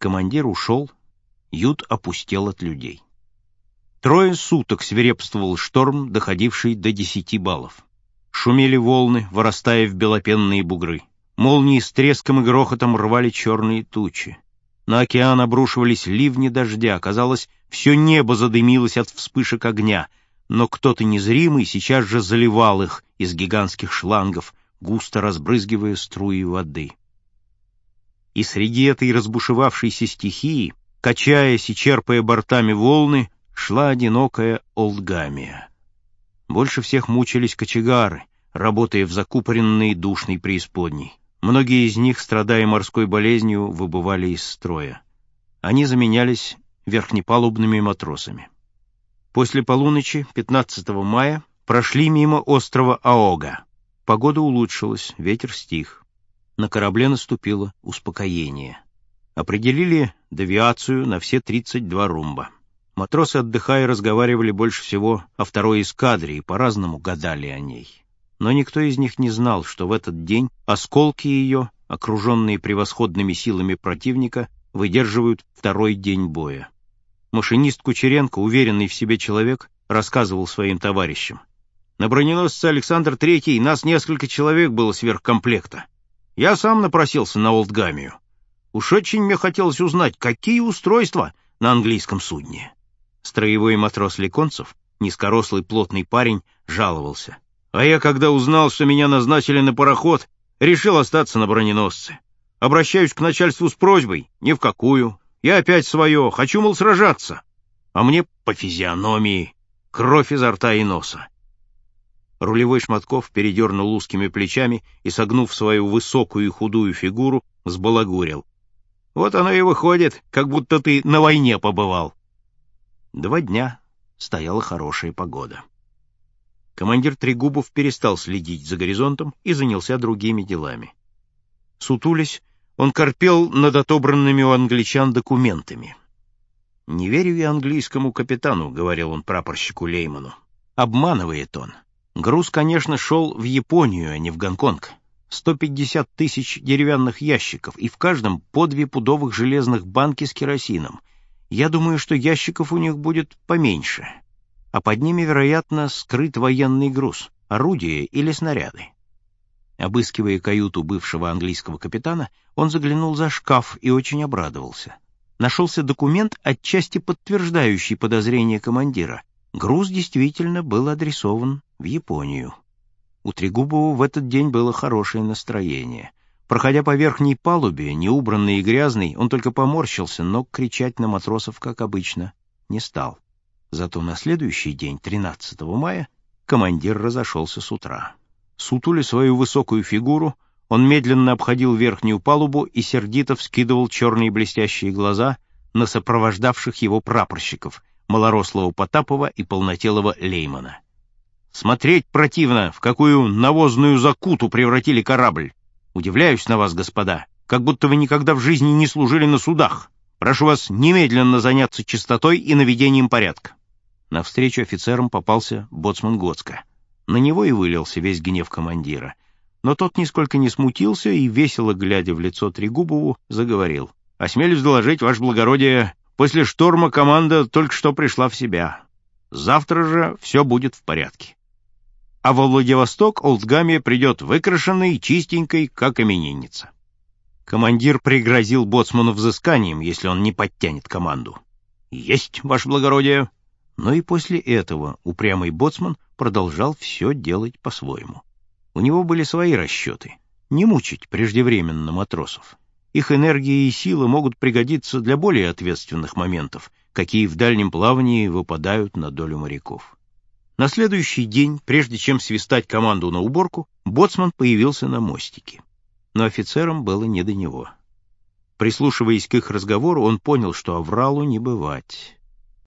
Командир ушел, ют опустел от людей. 3 суток свирепствовал шторм, доходивший до 10 баллов. Шумели волны, вырастая в белопенные бугры. Молнии с треском и грохотом рвали черные тучи. На океан обрушивались ливни дождя. Казалось, все небо задымилось от вспышек огня, но кто-то незримый сейчас же заливал их из гигантских шлангов, густо разбрызгивая струи воды. И среди этой разбушевавшейся стихии, качаясь и черпая бортами волны, шла одинокая Олдгамия. Больше всех мучились кочегары, работая в закупоренной душной преисподней. Многие из них, страдая морской болезнью, выбывали из строя. Они заменялись верхнепалубными матросами. После полуночи 15 мая прошли мимо острова Аога. Погода улучшилась, ветер стих. На корабле наступило успокоение. Определили девиацию на все 32 румба. Матросы, отдыхая, разговаривали больше всего о второй эскадре и по-разному гадали о ней. Но никто из них не знал, что в этот день осколки ее, окруженные превосходными силами противника, выдерживают второй день боя. Машинист Кучеренко, уверенный в себе человек, рассказывал своим товарищам: «На броненосце Александр III нас несколько человек было сверхкомплекта. Я сам напросился на Олдгамию. Уж очень мне хотелось узнать, какие устройства на английском судне». Строевой матрос Леконцев, низкорослый плотный парень, жаловался: «А я, когда узнал, что меня назначили на пароход, решил остаться на броненосце. Обращаюсь к начальству с просьбой: ни в какую. Я опять свое, хочу, мол, сражаться. А мне по физиономии, кровь изо рта и носа». Рулевой Шматков передернул узкими плечами и, согнув свою высокую и худую фигуру, сбалагурил: «Вот оно и выходит, как будто ты на войне побывал». 2 дня стояла хорошая погода. Командир Трегубов перестал следить за горизонтом и занялся другими делами. Сутулясь, он корпел над отобранными у англичан документами. «Не верю я английскому капитану», — говорил он прапорщику Лейману. «Обманывает он. Груз, конечно, шел в Японию, а не в Гонконг. 150 тысяч деревянных ящиков, и в каждом по 2 пудовых железных банки с керосином. Я думаю, что ящиков у них будет поменьше, а под ними, вероятно, скрыт военный груз, орудия или снаряды». Обыскивая каюту бывшего английского капитана, он заглянул за шкаф и очень обрадовался. Нашелся документ, отчасти подтверждающий подозрения командира. Груз действительно был адресован в Японию. У Трегубова в этот день было хорошее настроение. Проходя по верхней палубе, неубранный и грязный, он только поморщился, но кричать на матросов, как обычно, не стал. Зато на следующий день, 13 мая, командир разошелся с утра. Сутуля свою высокую фигуру, он медленно обходил верхнюю палубу и сердито вскидывал черные блестящие глаза на сопровождавших его прапорщиков, малорослого Потапова и полнотелого Леймана. «Смотреть противно, в какую навозную закуту превратили корабль. Удивляюсь на вас, господа, как будто вы никогда в жизни не служили на судах. Прошу вас немедленно заняться чистотой и наведением порядка». Навстречу офицерам попался боцман Гоцко. На него и вылился весь гнев командира. Но тот нисколько не смутился и, весело глядя в лицо Трегубову, заговорил: «Осмелюсь доложить, ваше благородие, после шторма команда только что пришла в себя. Завтра же все будет в порядке. А во Владивосток Олдгамия придет выкрашенной, чистенькой, как именинница». Командир пригрозил боцману взысканием, если он не подтянет команду. «Есть, ваше благородие». Но и после этого упрямый боцман продолжал все делать по-своему. У него были свои расчеты — не мучить преждевременно матросов. Их энергия и сила могут пригодиться для более ответственных моментов, какие в дальнем плавании выпадают на долю моряков. На следующий день, прежде чем свистать команду на уборку, боцман появился на мостике. Но офицерам было не до него. Прислушиваясь к их разговору, он понял, что авралу не бывать.